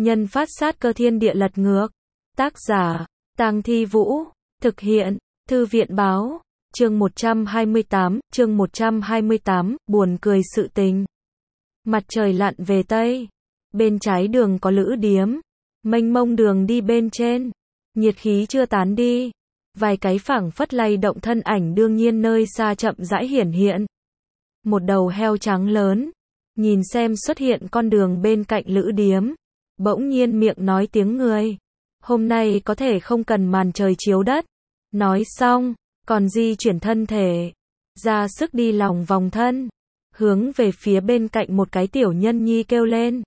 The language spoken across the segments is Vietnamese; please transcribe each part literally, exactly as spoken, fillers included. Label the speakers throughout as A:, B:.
A: Nhân phát sát cơ thiên địa lật ngược. Tác giả, Tang Thi Vũ. Thực hiện, Thư viện Báo. Chương một trăm hai mươi tám, chương một trăm hai mươi tám, buồn cười sự tình. Mặt trời lặn về Tây. Bên trái đường có lữ điếm. Mênh mông đường đi bên trên. Nhiệt khí chưa tán đi. Vài cái phảng phất lay động thân ảnh đương nhiên nơi xa chậm rãi hiển hiện. Một đầu heo trắng lớn. Nhìn xem xuất hiện con đường bên cạnh lữ điếm. Bỗng nhiên miệng nói tiếng người. Hôm nay có thể không cần màn trời chiếu đất. Nói xong, còn di chuyển thân thể. Ra sức đi lòng vòng thân. Hướng về phía bên cạnh một cái tiểu nhân nhi kêu lên.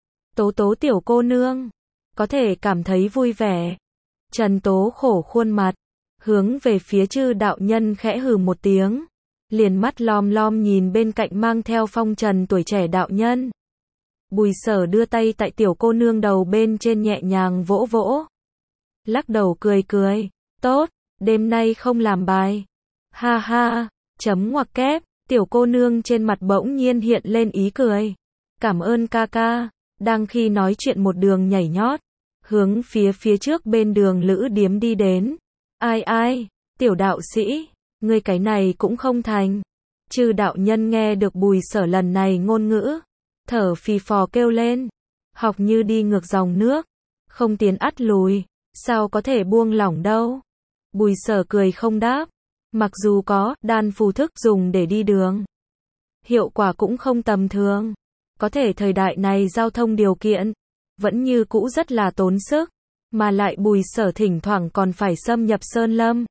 A: Tố tố tiểu cô nương. Có thể cảm thấy vui vẻ. Trần Tố khổ khuôn mặt. Hướng về phía chư đạo nhân khẽ hừ một tiếng. Liền mắt lom lom nhìn bên cạnh mang theo phong trần tuổi trẻ đạo nhân. Bùi Sở đưa tay tại tiểu cô nương đầu bên trên nhẹ nhàng vỗ vỗ. Lắc đầu cười cười. Tốt, đêm nay không làm bài. Ha ha, chấm ngoặc kép. Tiểu cô nương trên mặt bỗng nhiên hiện lên ý cười. Cảm ơn ca ca. Đang khi nói chuyện một đường nhảy nhót. Hướng phía phía trước bên đường lữ điếm đi đến. Ai ai, tiểu đạo sĩ, ngươi cái này cũng không thành. Chư đạo nhân nghe được Bùi Sở lần này ngôn ngữ. Thở phì phò kêu lên. Học như đi ngược dòng nước. Không tiến ắt lùi. Sao có thể buông lỏng đâu. Bùi Sở cười không đáp. Mặc dù có đan phù thức dùng để đi đường. Hiệu quả cũng không tầm thường. Có thể thời đại này giao thông điều kiện. Vẫn như cũ rất là tốn sức. Mà lại Bùi Sở thỉnh thoảng còn phải xâm nhập sơn lâm.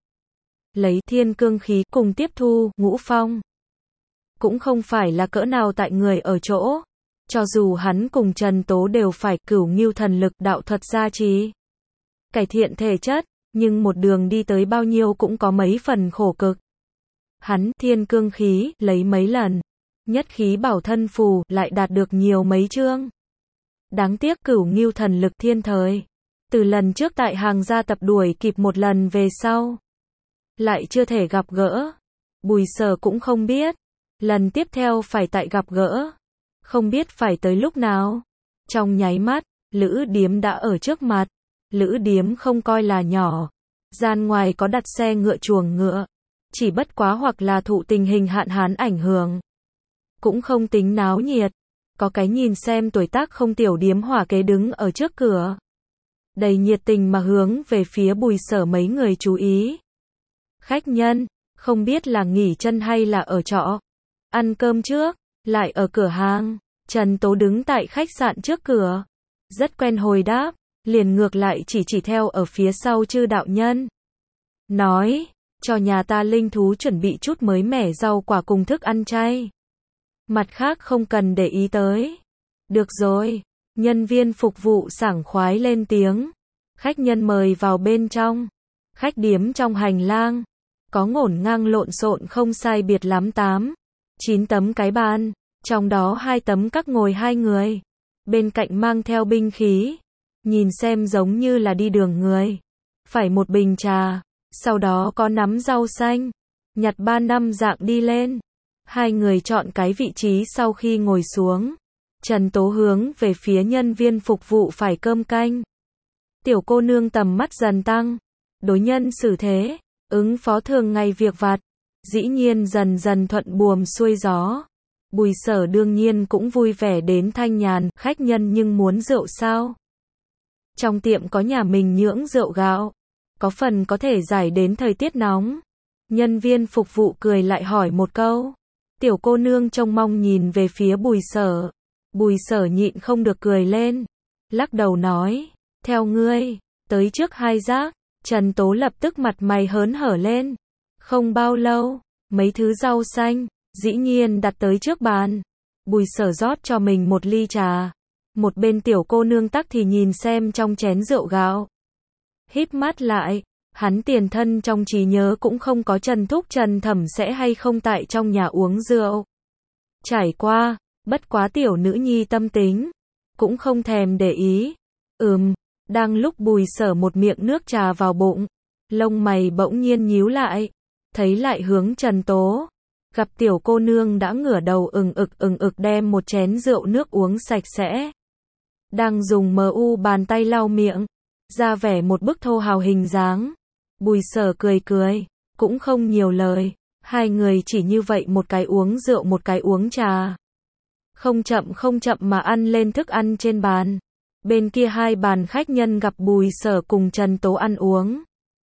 A: Lấy thiên cương khí cùng tiếp thu ngũ phong. Cũng không phải là cỡ nào tại người ở chỗ. Cho dù hắn cùng Trần Tố đều phải cửu ngưu thần lực đạo thuật gia trì. Cải thiện thể chất, nhưng một đường đi tới bao nhiêu cũng có mấy phần khổ cực. Hắn thiên cương khí lấy mấy lần. Nhất khí bảo thân phù lại đạt được nhiều mấy chương. Đáng tiếc cửu ngưu thần lực thiên thời. Từ lần trước tại hàng gia tập đuổi kịp một lần về sau. Lại chưa thể gặp gỡ. Bùi Sở cũng không biết. Lần tiếp theo phải tại gặp gỡ. Không biết phải tới lúc nào. Trong nháy mắt, lữ điếm đã ở trước mặt. Lữ điếm không coi là nhỏ. Gian ngoài có đặt xe ngựa chuồng ngựa. Chỉ bất quá hoặc là thụ tình hình hạn hán ảnh hưởng. Cũng không tính náo nhiệt. Có cái nhìn xem tuổi tác không tiểu điếm hỏa kế đứng ở trước cửa. Đầy nhiệt tình mà hướng về phía Bùi Sở mấy người chú ý. Khách nhân, không biết là nghỉ chân hay là ở trọ. Ăn cơm trước, lại ở cửa hàng. Trần Tố đứng tại khách sạn trước cửa. Rất quen hồi đáp, liền ngược lại chỉ chỉ theo ở phía sau chư đạo nhân. Nói, cho nhà ta linh thú chuẩn bị chút mới mẻ rau quả cùng thức ăn chay. Mặt khác không cần để ý tới. Được rồi, nhân viên phục vụ sảng khoái lên tiếng. Khách nhân mời vào bên trong. Khách điếm trong hành lang. Có ngổn ngang lộn xộn không sai biệt lắm tám, chín tấm cái bàn. Trong đó hai tấm các ngồi hai người. Bên cạnh mang theo binh khí. Nhìn xem giống như là đi đường người. Phải một bình trà. Sau đó có nắm rau xanh. Nhặt ba năm dạng đi lên. Hai người chọn cái vị trí sau khi ngồi xuống. Trần Tố hướng về phía nhân viên phục vụ phải cơm canh. Tiểu cô nương tầm mắt dần tăng. Đối nhân xử thế. Ứng phó thường ngày việc vặt. Dĩ nhiên dần dần thuận buồm xuôi gió. Bùi Sở đương nhiên cũng vui vẻ đến thanh nhàn. Khách nhân nhưng muốn rượu sao? Trong tiệm có nhà mình nhưỡng rượu gạo. Có phần có thể giải đến thời tiết nóng. Nhân viên phục vụ cười lại hỏi một câu. Tiểu cô nương trông mong nhìn về phía Bùi Sở. Bùi Sở nhịn không được cười lên. Lắc đầu nói. Theo ngươi. Tới trước hai giác. Trần Tố lập tức mặt mày hớn hở lên. Không bao lâu. Mấy thứ rau xanh. Dĩ nhiên đặt tới trước bàn. Bùi Sở rót cho mình một ly trà. Một bên tiểu cô nương tắc thì nhìn xem trong chén rượu gạo. Híp mắt lại. Hắn tiền thân trong trí nhớ cũng không có Trần Thúc Trần Thẩm sẽ hay không tại trong nhà uống rượu. Trải qua, bất quá tiểu nữ nhi tâm tính. Cũng không thèm để ý. Ừm, đang lúc Bùi Sở một miệng nước trà vào bụng. Lông mày bỗng nhiên nhíu lại. Thấy lại hướng Trần Tố. Gặp tiểu cô nương đã ngửa đầu ừng ực ừng ực đem một chén rượu nước uống sạch sẽ. đang dùng mờ u bàn tay lau miệng, ra vẻ một bức thô hào hình dáng. Bùi Sở cười cười, cũng không nhiều lời, hai người chỉ như vậy một cái uống rượu một cái uống trà. Không chậm không chậm mà ăn lên thức ăn trên bàn. Bên kia hai bàn khách nhân gặp Bùi Sở cùng Trần Tố ăn uống.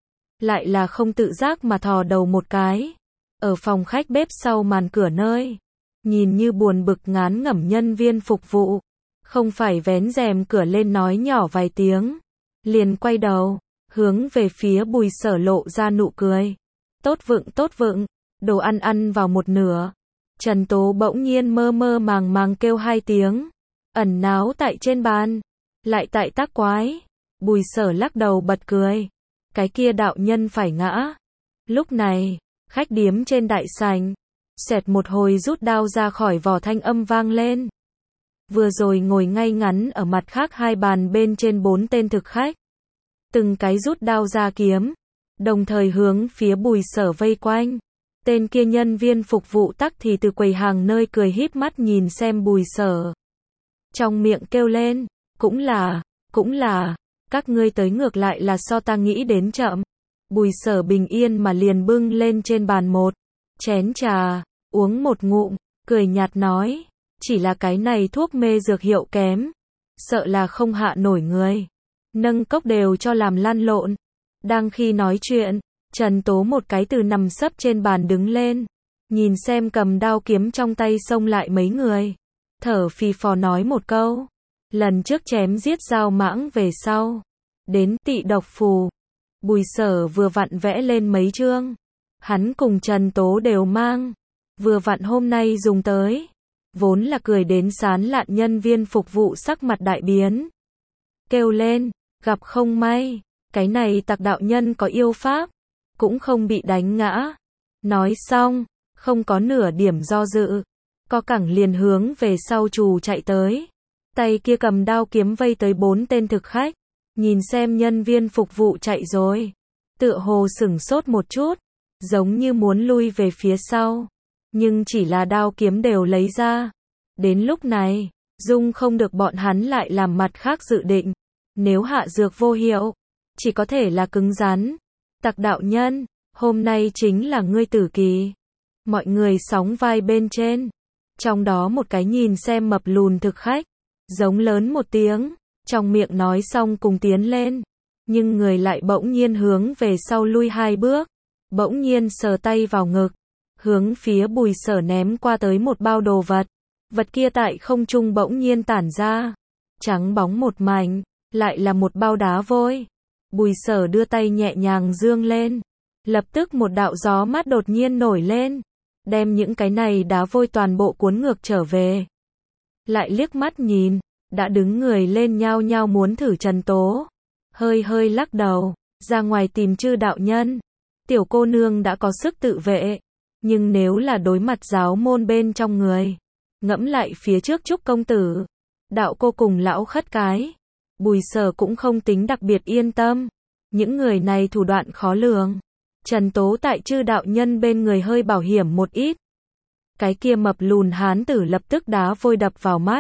A: Lại là không tự giác mà thò đầu một cái. Ở phòng khách bếp sau màn cửa nơi. Nhìn như buồn bực ngán ngẩm nhân viên phục vụ. Không phải vén rèm cửa lên nói nhỏ vài tiếng. Liền quay đầu, hướng về phía Bùi Sở lộ ra nụ cười. Tốt vựng tốt vựng, đồ ăn ăn vào một nửa. Trần Tố bỗng nhiên mơ mơ màng màng kêu hai tiếng. Ẩn náu tại trên bàn. Lại tại tác quái. Bùi Sở lắc đầu bật cười. Cái kia đạo nhân phải ngã. Lúc này, khách điếm trên đại sảnh. Xẹt một hồi rút đao ra khỏi vỏ thanh âm vang lên. Vừa rồi ngồi ngay ngắn ở mặt khác hai bàn bên trên bốn tên thực khách. Từng cái rút đao ra kiếm. Đồng thời hướng phía Bùi Sở vây quanh. Tên kia nhân viên phục vụ tắc thì từ quầy hàng nơi cười híp mắt nhìn xem Bùi Sở. Trong miệng kêu lên, cũng là, cũng là, các ngươi tới ngược lại là so ta nghĩ đến chậm. Bùi Sở bình yên mà liền bưng lên trên bàn một chén trà, uống một ngụm, cười nhạt nói, chỉ là cái này thuốc mê dược hiệu kém, sợ là không hạ nổi người. Nâng cốc đều cho làm lăn lộn. Đang khi nói chuyện, Trần Tố một cái từ nằm sấp trên bàn đứng lên, nhìn xem cầm đao kiếm trong tay xông lại mấy người, thở phì phò nói một câu, lần trước chém giết Giao Mãng về sau, đến tị độc phù, Bùi Sở vừa vặn vẽ lên mấy chương, hắn cùng Trần Tố đều mang, vừa vặn hôm nay dùng tới, vốn là cười đến sán lạn nhân viên phục vụ sắc mặt đại biến, kêu lên, gặp không may, cái này tặc đạo nhân có yêu pháp, cũng không bị đánh ngã. Nói xong, không có nửa điểm do dự, co cẳng liền hướng về sau trù chạy tới. Tay kia cầm đao kiếm vây tới bốn tên thực khách, nhìn xem nhân viên phục vụ chạy rồi, tựa hồ sửng sốt một chút, giống như muốn lui về phía sau, nhưng chỉ là đao kiếm đều lấy ra. Đến lúc này, dung không được bọn hắn lại làm mặt khác dự định, nếu hạ dược vô hiệu, chỉ có thể là cứng rắn. Tặc đạo nhân, hôm nay chính là ngươi tử kỳ. Mọi người sóng vai bên trên. Trong đó một cái nhìn xem mập lùn thực khách, giống lớn một tiếng, trong miệng nói xong cùng tiến lên. Nhưng người lại bỗng nhiên hướng về sau lui hai bước, bỗng nhiên sờ tay vào ngực, hướng phía Bùi Sở ném qua tới một bao đồ vật. Vật kia tại không trung bỗng nhiên tản ra, trắng bóng một mảnh, lại là một bao đá vôi. Bùi Sở đưa tay nhẹ nhàng dương lên, lập tức một đạo gió mát đột nhiên nổi lên, đem những cái này đá vôi toàn bộ cuốn ngược trở về. Lại liếc mắt nhìn, đã đứng người lên nhao nhao muốn thử Trần Tố, hơi hơi lắc đầu, ra ngoài tìm chư đạo nhân. Tiểu cô nương đã có sức tự vệ, nhưng nếu là đối mặt giáo môn bên trong người, ngẫm lại phía trước Trúc công tử, đạo cô cùng lão khất cái, Bùi Sở cũng không tính đặc biệt yên tâm. Những người này thủ đoạn khó lường. Trần Tố tại chư đạo nhân bên người hơi bảo hiểm một ít. Cái kia mập lùn hán tử lập tức đá vôi đập vào mắt.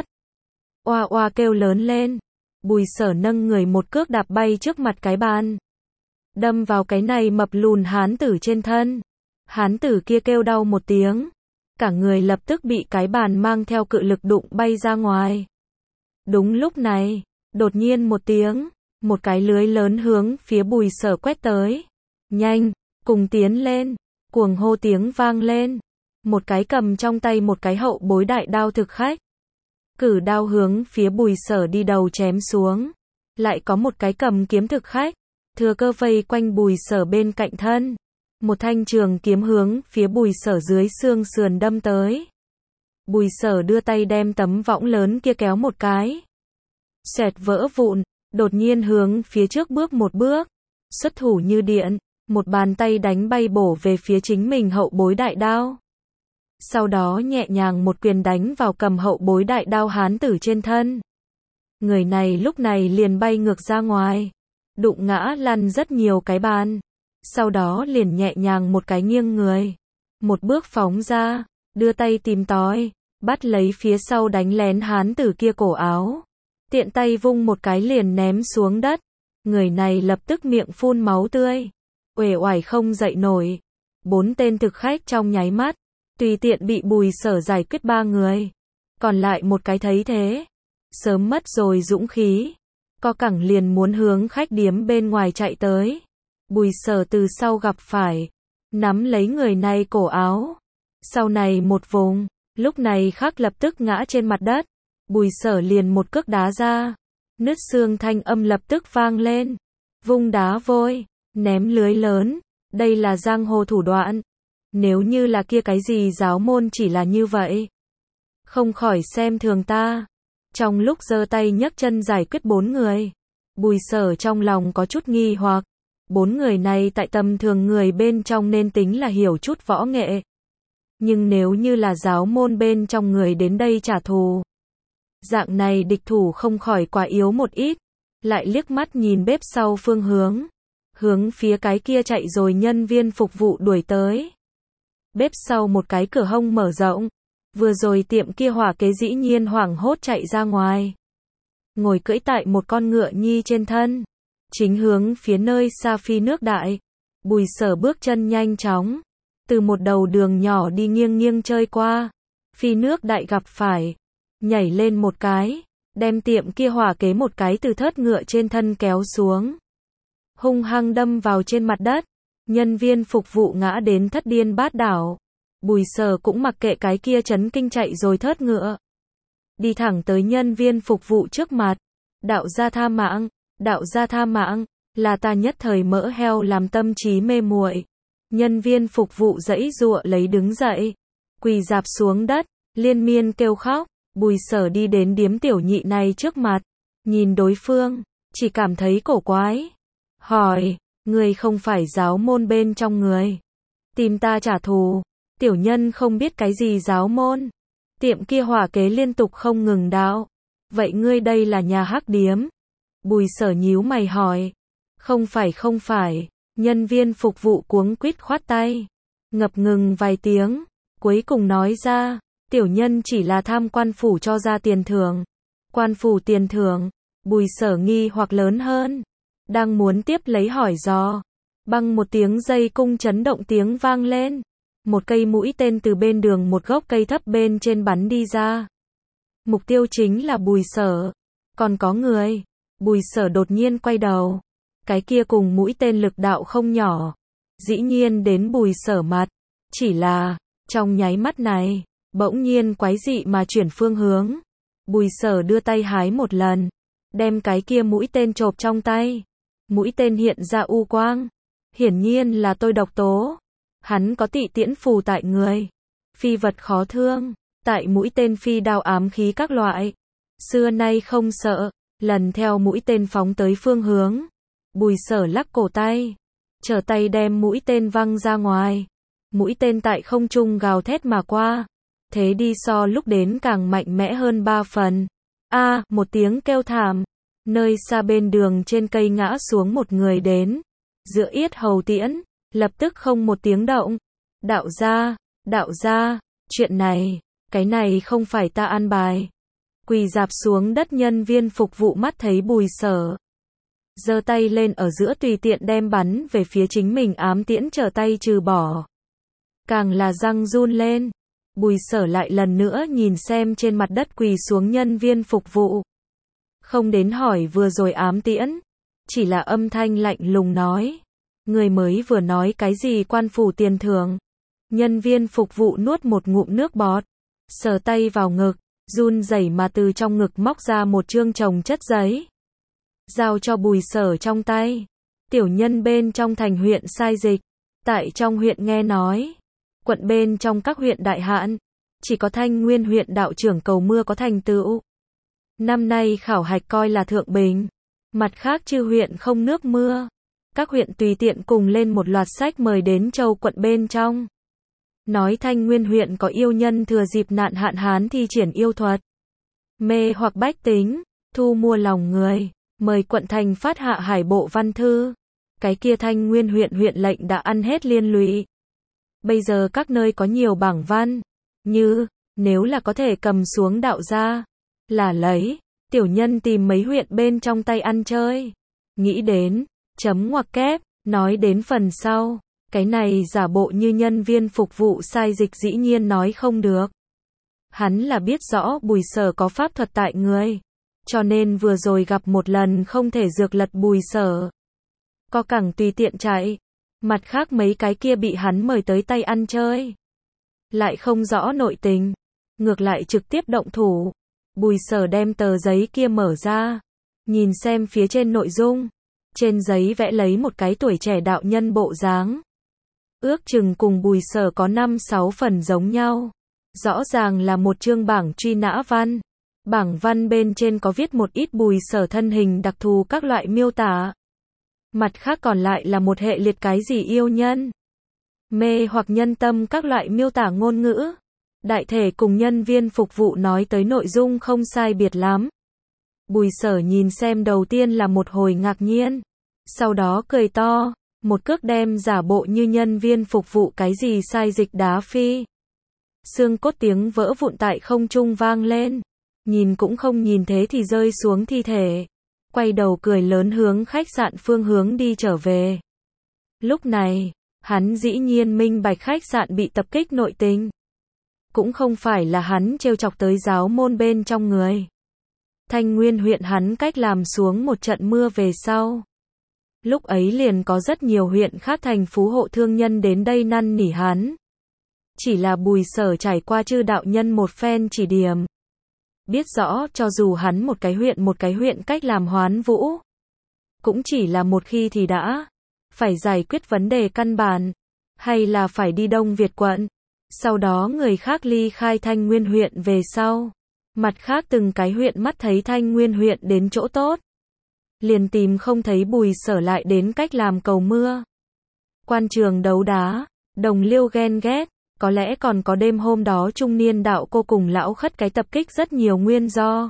A: Oa oa kêu lớn lên. Bùi Sở nâng người một cước đạp bay trước mặt cái bàn, đâm vào cái này mập lùn hán tử trên thân. Hán tử kia kêu đau một tiếng, cả người lập tức bị cái bàn mang theo cự lực đụng bay ra ngoài. Đúng lúc này, đột nhiên một tiếng, một cái lưới lớn hướng phía Bùi Sở quét tới. Nhanh, cùng tiến lên, cuồng hô tiếng vang lên. Một cái cầm trong tay một cái hậu bối đại đao thực khách, cử đao hướng phía Bùi Sở đi đầu chém xuống. Lại có một cái cầm kiếm thực khách, thừa cơ vây quanh Bùi Sở bên cạnh thân. Một thanh trường kiếm hướng phía Bùi Sở dưới xương sườn đâm tới. Bùi Sở đưa tay đem tấm võng lớn kia kéo một cái, xẹt vỡ vụn, đột nhiên hướng phía trước bước một bước, xuất thủ như điện, một bàn tay đánh bay bổ về phía chính mình hậu bối đại đao. Sau đó nhẹ nhàng một quyền đánh vào cầm hậu bối đại đao hán tử trên thân. Người này lúc này liền bay ngược ra ngoài, đụng ngã lăn rất nhiều cái bàn. Sau đó liền nhẹ nhàng một cái nghiêng người, một bước phóng ra, đưa tay tìm tói, bắt lấy phía sau đánh lén hán tử kia cổ áo. tiện tay vung một cái liền ném xuống đất. Người này lập tức miệng phun máu tươi, uể oải không dậy nổi. Bốn tên thực khách trong nháy mắt, tùy tiện bị Bùi Sở giải quyết ba người. Còn lại một cái thấy thế, sớm mất rồi dũng khí, co cẳng liền muốn hướng khách điếm bên ngoài chạy tới. Bùi Sở từ sau gặp phải, nắm lấy người này cổ áo, sau này một vùng, lúc này khắc lập tức ngã trên mặt đất. Bùi Sở liền một cước đá ra, nứt xương thanh âm lập tức vang lên. Vung đá vôi, ném lưới lớn, đây là giang hồ thủ đoạn. Nếu như là kia cái gì giáo môn chỉ là như vậy, không khỏi xem thường ta. Trong lúc giơ tay nhấc chân giải quyết bốn người, Bùi Sở trong lòng có chút nghi hoặc. Bốn người này tại tầm thường người bên trong nên tính là hiểu chút võ nghệ. Nhưng nếu như là giáo môn bên trong người đến đây trả thù, dạng này địch thủ không khỏi quá yếu một ít. Lại liếc mắt nhìn bếp sau phương hướng, hướng phía cái kia chạy rồi nhân viên phục vụ đuổi tới. Bếp sau một cái cửa hông mở rộng, vừa rồi tiệm kia hỏa kế dĩ nhiên hoảng hốt chạy ra ngoài, ngồi cưỡi tại một con ngựa nhi trên thân, chính hướng phía nơi xa phi nước đại. Bùi Sở bước chân nhanh chóng, từ một đầu đường nhỏ đi nghiêng nghiêng chơi qua. Phi nước đại gặp phải, nhảy lên một cái, đem tiệm kia hỏa kế một cái từ thớt ngựa trên thân kéo xuống, hung hăng đâm vào trên mặt đất. Nhân viên phục vụ ngã đến thất điên bát đảo. Bùi Sở cũng mặc kệ cái kia chấn kinh chạy rồi thớt ngựa, đi thẳng tới nhân viên phục vụ trước mặt. Đạo gia tha mạng, đạo gia tha mạng, là ta nhất thời mỡ heo làm tâm trí mê muội. Nhân viên phục vụ giãy giụa lấy đứng dậy, quỳ rạp xuống đất, liên miên kêu khóc. Bùi Sở đi đến điếm tiểu nhị này trước mặt, nhìn đối phương, chỉ cảm thấy cổ quái. Hỏi, người không phải giáo môn bên trong người, tìm ta trả thù? Tiểu nhân không biết cái gì giáo môn. Tiệm kia hỏa kế liên tục không ngừng đạo. Vậy ngươi đây là nhà hắc điếm? Bùi Sở nhíu mày hỏi. Không phải không phải. Nhân viên phục vụ cuống quýt khoát tay, ngập ngừng vài tiếng, cuối cùng nói ra, tiểu nhân chỉ là tham quan phủ cho ra tiền thưởng. Quan phủ tiền thưởng? Bùi Sở nghi hoặc lớn hơn, đang muốn tiếp lấy hỏi dò, băng một tiếng dây cung chấn động tiếng vang lên. Một cây mũi tên từ bên đường một gốc cây thấp bên trên bắn đi ra. Mục tiêu chính là Bùi Sở. Còn có người. Bùi Sở đột nhiên quay đầu. Cái kia cùng mũi tên lực đạo không nhỏ, dĩ nhiên đến Bùi Sở mặt. Chỉ là, trong nháy mắt này, bỗng nhiên quái dị mà chuyển phương hướng. Bùi Sở đưa tay hái một lần, đem cái kia mũi tên chộp trong tay. Mũi tên hiện ra u quang. Hiển nhiên là tôi độc tố. Hắn có tị tiễn phù tại người. Phi vật khó thương. Tại mũi tên phi đao ám khí các loại. Xưa nay không sợ. Lần theo mũi tên phóng tới phương hướng. Bùi Sở lắc cổ tay, trở tay đem mũi tên văng ra ngoài. Mũi tên tại không trung gào thét mà qua. Thế đi so lúc đến càng mạnh mẽ hơn ba phần. A, à, một tiếng kêu thảm. Nơi xa bên đường trên cây ngã xuống một người đến. Giữa yết hầu tiễn, lập tức không một tiếng động. Đạo gia, đạo gia, chuyện này, cái này không phải ta an bài. Quỳ rạp xuống đất nhân viên phục vụ mắt thấy Bùi Sở, giơ tay lên ở giữa tùy tiện đem bắn về phía chính mình ám tiễn trở tay trừ bỏ. Càng là răng run lên. Bùi Sở lại lần nữa nhìn xem trên mặt đất quỳ xuống nhân viên phục vụ. Không đến hỏi vừa rồi ám tiễn, chỉ là âm thanh lạnh lùng nói. Người mới vừa nói cái gì quan phủ tiền thưởng? Nhân viên phục vụ nuốt một ngụm nước bọt, sờ tay vào ngực, run rẩy mà từ trong ngực móc ra một chương chồng chất giấy. Giao cho Bùi Sở trong tay. Tiểu nhân bên trong thành huyện sai dịch. Tại trong huyện nghe nói, quận bên trong các huyện đại hạn, chỉ có Thanh Nguyên huyện đạo trưởng cầu mưa có thành tựu. Năm nay khảo hạch coi là thượng bình. Mặt khác chư huyện không nước mưa. Các huyện tùy tiện cùng lên một loạt sách mời đến châu quận bên trong. Nói Thanh Nguyên huyện có yêu nhân thừa dịp nạn hạn hán thi triển yêu thuật, mê hoặc bách tính, thu mua lòng người, mời quận thành phát hạ hải bộ văn thư. Cái kia Thanh Nguyên huyện huyện lệnh đã ăn hết liên lụy. Bây giờ các nơi có nhiều bảng văn, như, nếu là có thể cầm xuống đạo gia, là lấy, tiểu nhân tìm mấy huyện bên trong tay ăn chơi. Nghĩ đến, chấm ngoặc kép, nói đến phần sau. Cái này giả bộ như nhân viên phục vụ sai dịch dĩ nhiên nói không được. Hắn là biết rõ Bùi Sở có pháp thuật tại người. Cho nên vừa rồi gặp một lần không thể dược lật Bùi Sở. Có cẳng tùy tiện chạy. Mặt khác mấy cái kia bị hắn mời tới tay ăn chơi. Lại không rõ nội tình. Ngược lại trực tiếp động thủ. Bùi Sở đem tờ giấy kia mở ra. Nhìn xem phía trên nội dung. Trên giấy vẽ lấy một cái tuổi trẻ đạo nhân bộ dáng. Ước chừng cùng Bùi Sở có năm sáu phần giống nhau. Rõ ràng là một chương bảng truy nã văn. Bảng văn bên trên có viết một ít Bùi Sở thân hình đặc thù các loại miêu tả. Mặt khác còn lại là một hệ liệt cái gì yêu nhân, mê hoặc nhân tâm các loại miêu tả ngôn ngữ. Đại thể cùng nhân viên phục vụ nói tới nội dung không sai biệt lắm. Bùi Sở nhìn xem đầu tiên là một hồi ngạc nhiên. Sau đó cười to, một cước đem giả bộ như nhân viên phục vụ cái gì sai dịch đá phi. Xương cốt tiếng vỡ vụn tại không trung vang lên. Nhìn cũng không nhìn thế thì rơi xuống thi thể. Quay đầu cười lớn hướng khách sạn phương hướng đi trở về. Lúc này, hắn dĩ nhiên minh bạch khách sạn bị tập kích nội tình. Cũng không phải là hắn trêu chọc tới giáo môn bên trong người. Thanh Nguyên huyện hắn cách làm xuống một trận mưa về sau. Lúc ấy liền có rất nhiều huyện khác thành phú hộ thương nhân đến đây năn nỉ hắn. Chỉ là Bùi Sở trải qua chư đạo nhân một phen chỉ điểm. Biết rõ cho dù hắn một cái huyện một cái huyện cách làm hoán vũ. Cũng chỉ là một khi thì đã. Phải giải quyết vấn đề căn bản. Hay là phải đi Đông Việt quận. Sau đó người khác ly khai Thanh Nguyên huyện về sau. Mặt khác từng cái huyện mắt thấy Thanh Nguyên huyện đến chỗ tốt. Liền tìm không thấy Bùi Sở lại đến cách làm cầu mưa. Quan trường đấu đá, đồng liêu ghen ghét. Có lẽ còn có đêm hôm đó trung niên đạo cô cùng lão khất cái tập kích rất nhiều nguyên do.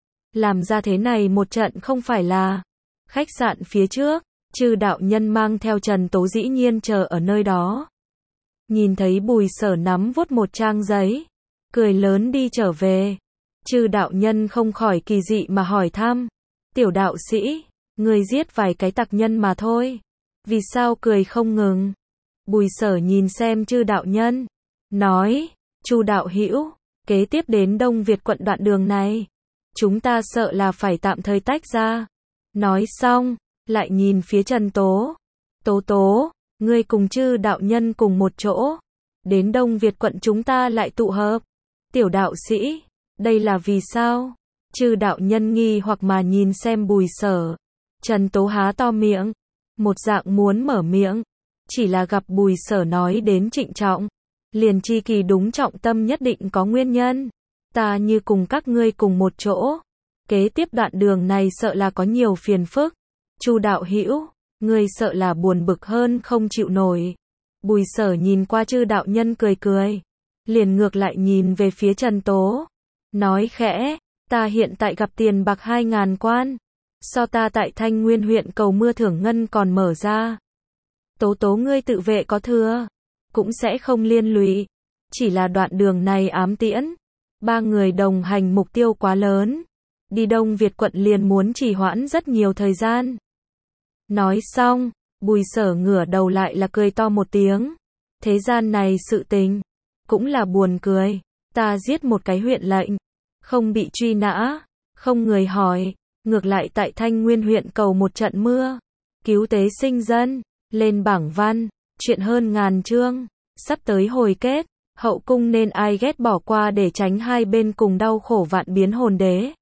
A: Làm ra thế này một trận không phải là. Khách sạn phía trước, chư đạo nhân mang theo Trần Tố dĩ nhiên chờ ở nơi đó. Nhìn thấy Bùi Sở nắm vuốt một trang giấy. Cười lớn đi trở về. Chư đạo nhân không khỏi kỳ dị mà hỏi thăm. Tiểu đạo sĩ, người giết vài cái tặc nhân mà thôi. Vì sao cười không ngừng? Bùi Sở nhìn xem chư đạo nhân. Nói, Chu đạo hữu, kế tiếp đến Đông Việt quận đoạn đường này. Chúng ta sợ là phải tạm thời tách ra. Nói xong, lại nhìn phía Trần Tố. Tố tố, ngươi cùng chư đạo nhân cùng một chỗ. Đến Đông Việt quận chúng ta lại tụ hợp. Tiểu đạo sĩ, đây là vì sao? Chư đạo nhân nghi hoặc mà nhìn xem Bùi Sở. Trần Tố há to miệng. Một dạng muốn mở miệng. Chỉ là gặp Bùi Sở nói đến trịnh trọng. Liền chi kỳ đúng trọng tâm nhất định có nguyên nhân. Ta như cùng các ngươi cùng một chỗ. Kế tiếp đoạn đường này sợ là có nhiều phiền phức. Chu đạo hữu, ngươi sợ là buồn bực hơn không chịu nổi. Bùi Sở nhìn qua chư đạo nhân cười cười. Liền ngược lại nhìn về phía Trần Tố. Nói khẽ, ta hiện tại gặp tiền bạc hai ngàn quan. So ta tại Thanh Nguyên huyện cầu mưa thưởng ngân còn mở ra. Tố tố ngươi tự vệ có thừa. Cũng sẽ không liên lụy. Chỉ là đoạn đường này ám tiễn. Ba người đồng hành mục tiêu quá lớn. Đi Đông Việt quận liền muốn trì hoãn rất nhiều thời gian. Nói xong, Bùi Sở ngửa đầu lại là cười to một tiếng. Thế gian này sự tình. Cũng là buồn cười. Ta giết một cái huyện lệnh. Không bị truy nã. Không người hỏi. Ngược lại tại Thanh Nguyên huyện cầu một trận mưa. Cứu tế sinh dân. Lên bảng văn. Chuyện hơn ngàn chương. Sắp tới hồi kết. Hậu cung nên ai ghét bỏ qua để tránh hai bên cùng đau khổ vạn biến hồn đế.